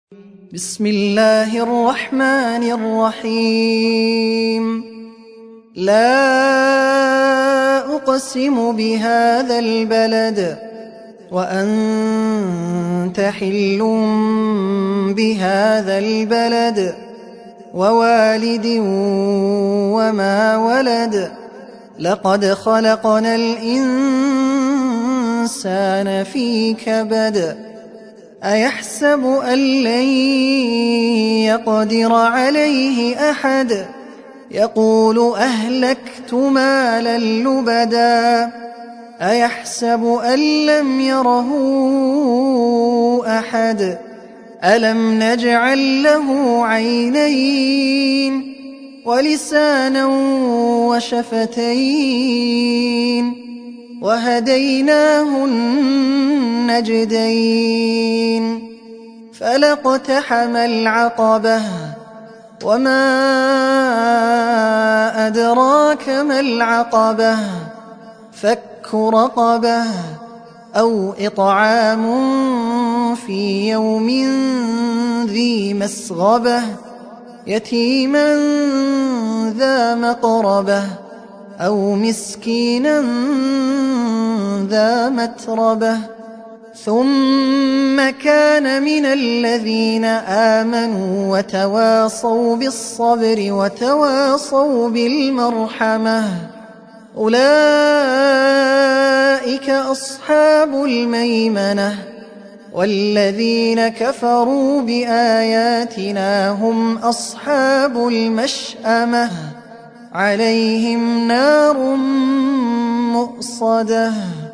بسم الله الرحمن الرحيم. لا أقسم بهذا البلد وأنت حل بهذا البلد ووالد وما ولد لقد خلقنا الإنسان في كبد أيحسب أن لن يقدر عليه أحد يقول أهلكت مالا لبدا أيحسب أن لم يره أحد ألم نجعل له عينين ولسانا وشفتين وهديناه النجدين فلاقتحم العقبة وما أدراك ما العقبة فك رقبة أو إطعام في يوم ذي مسغبة يتيما ذا مقربة أو مسكينا ذا متربة ثم كان من الذين آمنوا وتواصوا بالصبر وتواصوا بالمرحمة أولئك أصحاب الميمنة والذين كفروا بآياتنا هم أصحاب المشأمة عليهم نار مؤصدة.